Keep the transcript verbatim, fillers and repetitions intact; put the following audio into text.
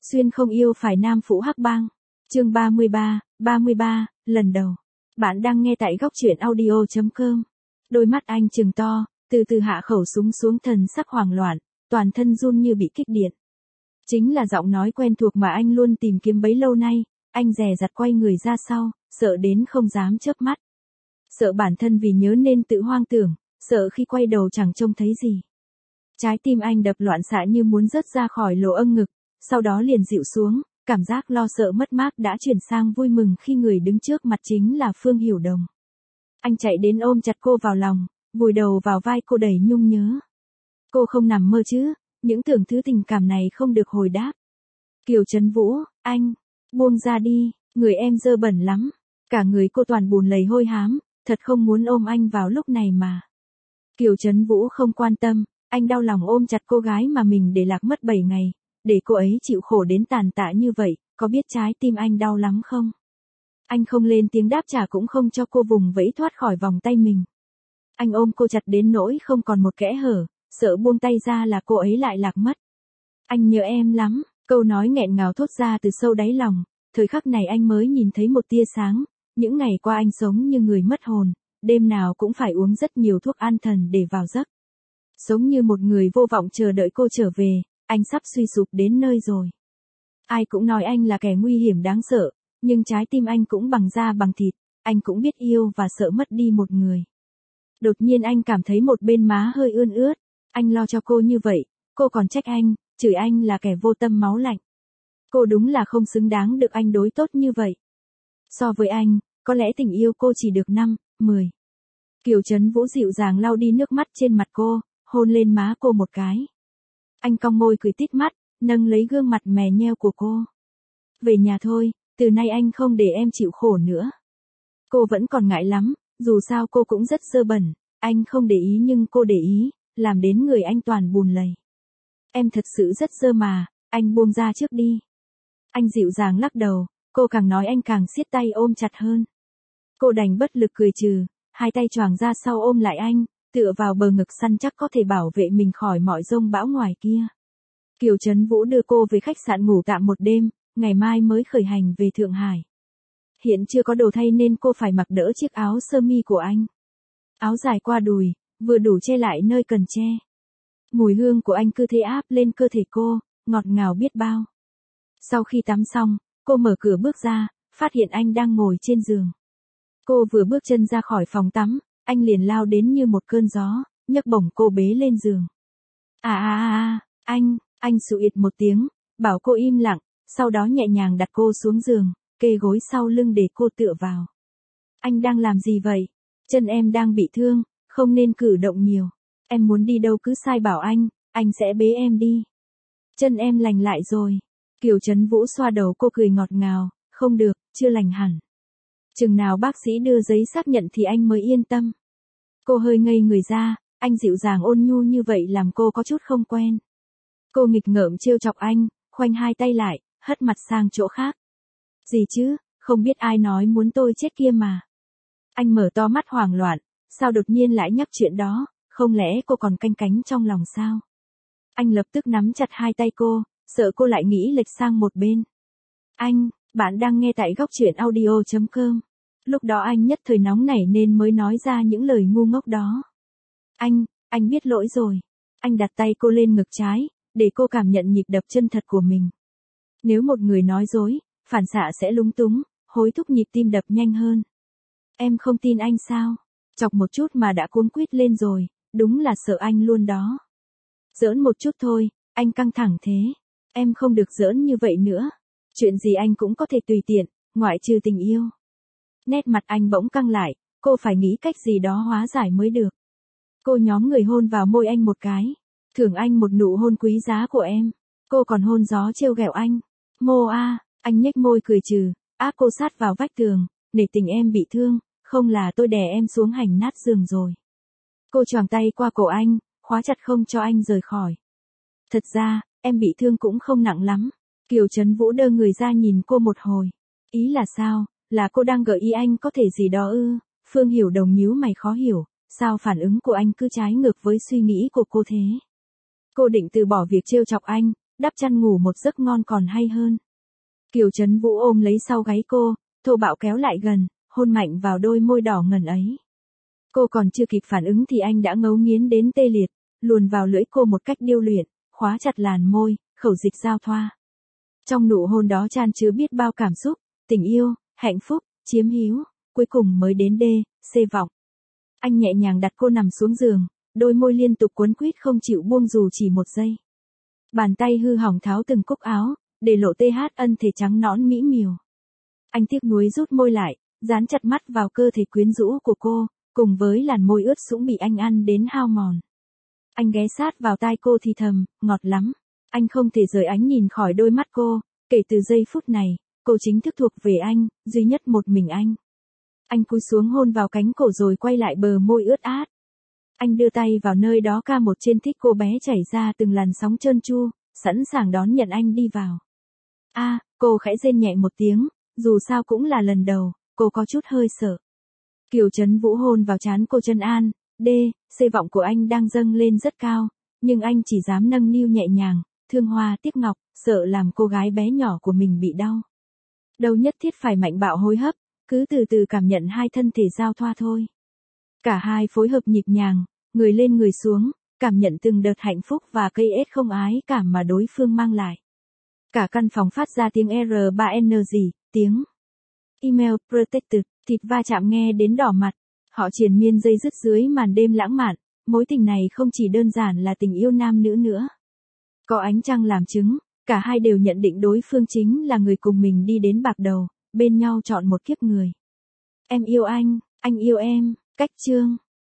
Xuyên không yêu phải nam phụ hắc bang. Chương ba mươi ba, ba mươi ba, lần đầu. Bạn đang nghe tại góc truyện audio chấm com. Đôi mắt anh trừng to, từ từ hạ khẩu súng xuống, thần sắc hoảng loạn, toàn thân run như bị kích điện. Chính là giọng nói quen thuộc mà anh luôn tìm kiếm bấy lâu nay. Anh dè dặt quay người ra sau, sợ đến không dám chớp mắt. Sợ bản thân vì nhớ nên tự hoang tưởng, sợ khi quay đầu chẳng trông thấy gì. Trái tim anh đập loạn xạ như muốn rớt ra khỏi lỗ âm ngực, sau đó liền dịu xuống, cảm giác lo sợ mất mát đã chuyển sang vui mừng khi người đứng trước mặt chính là Phương Hiểu Đồng. Anh chạy đến ôm chặt cô vào lòng, vùi đầu vào vai cô đầy nhung nhớ. Cô không nằm mơ chứ, những tưởng thứ tình cảm này không được hồi đáp. Kiều Trấn Vũ, anh, buông ra đi, người em dơ bẩn lắm. Cả người cô toàn bùn lầy hôi hám, thật không muốn ôm anh vào lúc này mà. Kiều Trấn Vũ không quan tâm, anh đau lòng ôm chặt cô gái mà mình để lạc mất bảy ngày, để cô ấy chịu khổ đến tàn tạ như vậy, có biết trái tim anh đau lắm không? Anh không lên tiếng đáp trả cũng không cho cô vùng vẫy thoát khỏi vòng tay mình. Anh ôm cô chặt đến nỗi không còn một kẽ hở, sợ buông tay ra là cô ấy lại lạc mất. Anh nhớ em lắm, câu nói nghẹn ngào thốt ra từ sâu đáy lòng, thời khắc này anh mới nhìn thấy một tia sáng. Những ngày qua anh sống như người mất hồn, đêm nào cũng phải uống rất nhiều thuốc an thần để vào giấc. Sống như một người vô vọng chờ đợi cô trở về, anh sắp suy sụp đến nơi rồi. Ai cũng nói anh là kẻ nguy hiểm đáng sợ, nhưng trái tim anh cũng bằng da bằng thịt, anh cũng biết yêu và sợ mất đi một người. Đột nhiên anh cảm thấy một bên má hơi ươn ướt, anh lo cho cô như vậy, cô còn trách anh, chửi anh là kẻ vô tâm máu lạnh. Cô đúng là không xứng đáng được anh đối tốt như vậy. So với anh, có lẽ tình yêu cô chỉ được năm, mười. Kiều Trấn Vũ dịu dàng lau đi nước mắt trên mặt cô, hôn lên má cô một cái. Anh cong môi cười tít mắt, nâng lấy gương mặt mè nheo của cô. Về nhà thôi, từ nay anh không để em chịu khổ nữa. Cô vẫn còn ngại lắm, dù sao cô cũng rất dơ bẩn, anh không để ý nhưng cô để ý, làm đến người anh toàn bùn lầy. Em thật sự rất dơ mà, anh buông ra trước đi. Anh dịu dàng lắc đầu, cô càng nói anh càng siết tay ôm chặt hơn. Cô đành bất lực cười trừ, hai tay choàng ra sau ôm lại anh, tựa vào bờ ngực săn chắc có thể bảo vệ mình khỏi mọi giông bão ngoài kia. Kiều Trấn Vũ đưa cô về khách sạn ngủ tạm một đêm, ngày mai mới khởi hành về Thượng Hải. Hiện chưa có đồ thay nên cô phải mặc đỡ chiếc áo sơ mi của anh. Áo dài qua đùi, vừa đủ che lại nơi cần che. Mùi hương của anh cứ thế áp lên cơ thể cô, ngọt ngào biết bao. Sau khi tắm xong, cô mở cửa bước ra, phát hiện anh đang ngồi trên giường. Cô vừa bước chân ra khỏi phòng tắm, anh liền lao đến như một cơn gió, nhấc bổng cô bế lên giường. À à à à, anh, anh sụt một tiếng, bảo cô im lặng, sau đó nhẹ nhàng đặt cô xuống giường, kê gối sau lưng để cô tựa vào. Anh đang làm gì vậy? Chân em đang bị thương, không nên cử động nhiều. Em muốn đi đâu cứ sai bảo anh, anh sẽ bế em đi. Chân em lành lại rồi. Kiều Trấn Vũ xoa đầu cô cười ngọt ngào, không được, chưa lành hẳn. Chừng nào bác sĩ đưa giấy xác nhận thì anh mới yên tâm. Cô hơi ngây người ra, anh dịu dàng ôn nhu như vậy làm cô có chút không quen. Cô nghịch ngợm trêu chọc anh, khoanh hai tay lại, hất mặt sang chỗ khác. Gì chứ, không biết ai nói muốn tôi chết kia mà. Anh mở to mắt hoảng loạn, sao đột nhiên lại nhắc chuyện đó, không lẽ cô còn canh cánh trong lòng sao? Anh lập tức nắm chặt hai tay cô, sợ cô lại nghĩ lệch sang một bên. Anh, bạn đang nghe tại góc truyện audio chấm com. Lúc đó anh nhất thời nóng nảy nên mới nói ra những lời ngu ngốc đó. Anh, anh biết lỗi rồi. Anh đặt tay cô lên ngực trái, để cô cảm nhận nhịp đập chân thật của mình. Nếu một người nói dối, phản xạ sẽ lúng túng, hối thúc nhịp tim đập nhanh hơn. Em không tin anh sao? Chọc một chút mà đã cuống quýt lên rồi, đúng là sợ anh luôn đó. Giỡn một chút thôi, anh căng thẳng thế. Em không được giỡn như vậy nữa. Chuyện gì anh cũng có thể tùy tiện, ngoại trừ tình yêu. Nét mặt anh bỗng căng lại, cô phải nghĩ cách gì đó hóa giải mới được. Cô nhóm người hôn vào môi anh một cái. Thưởng anh một nụ hôn quý giá của em. Cô còn hôn gió trêu ghẹo anh. Mô a, anh nhếch môi cười trừ, áp cô sát vào vách tường, nể tình em bị thương, không là tôi đè em xuống hành nát giường rồi. Cô choàng tay qua cổ anh, khóa chặt không cho anh rời khỏi. Thật ra, em bị thương cũng không nặng lắm. Kiều Trấn Vũ đơ người ra nhìn cô một hồi. Ý là sao, là cô đang gợi ý anh có thể gì đó ư? Phương Hiểu Đồng nhíu mày khó hiểu, sao phản ứng của anh cứ trái ngược với suy nghĩ của cô thế? Cô định từ bỏ việc trêu chọc anh, đắp chăn ngủ một giấc ngon còn hay hơn. Kiều Trấn Vũ ôm lấy sau gáy cô, thô bạo kéo lại gần, hôn mạnh vào đôi môi đỏ ngần ấy. Cô còn chưa kịp phản ứng thì anh đã ngấu nghiến đến tê liệt, luồn vào lưỡi cô một cách điêu luyện, khóa chặt làn môi, khẩu dịch giao thoa. Trong nụ hôn đó chan chứa biết bao cảm xúc, tình yêu, hạnh phúc, chiếm hữu, cuối cùng mới đến đê, xê vọng. Anh nhẹ nhàng đặt cô nằm xuống giường, đôi môi liên tục quấn quýt không chịu buông dù chỉ một giây. Bàn tay hư hỏng tháo từng cúc áo, để lộ tê hát ân thể trắng nõn mỹ miều. Anh tiếc nuối rút môi lại, dán chặt mắt vào cơ thể quyến rũ của cô, cùng với làn môi ướt sũng bị anh ăn đến hao mòn. Anh ghé sát vào tai cô thì thầm, ngọt lắm. Anh không thể rời ánh nhìn khỏi đôi mắt cô, kể từ giây phút này, cô chính thức thuộc về anh, duy nhất một mình anh. Anh cúi xuống hôn vào cánh cổ rồi quay lại bờ môi ướt át. Anh đưa tay vào nơi đó ca một trên thích cô bé chảy ra từng làn sóng trơn tru, sẵn sàng đón nhận anh đi vào. A, à, cô khẽ rên nhẹ một tiếng, dù sao cũng là lần đầu, cô có chút hơi sợ. Kiều Trấn Vũ hôn vào trán cô chân an, đê, xê vọng của anh đang dâng lên rất cao, nhưng anh chỉ dám nâng niu nhẹ nhàng, thương hoa tiếc ngọc, sợ làm cô gái bé nhỏ của mình bị đau. Đâu nhất thiết phải mạnh bạo hối hấp, cứ từ từ cảm nhận hai thân thể giao thoa thôi. Cả hai phối hợp nhịp nhàng, người lên người xuống, cảm nhận từng đợt hạnh phúc và cây ết không ái cảm mà đối phương mang lại. Cả căn phòng phát ra tiếng R ba N gì, tiếng email protected, thịt va chạm nghe đến đỏ mặt. Họ triền miên dây dứt dưới màn đêm lãng mạn, mối tình này không chỉ đơn giản là tình yêu nam nữ nữa. Có ánh trăng làm chứng, cả hai đều nhận định đối phương chính là người cùng mình đi đến bạc đầu, bên nhau chọn một kiếp người. Em yêu anh, anh yêu em, cách chương.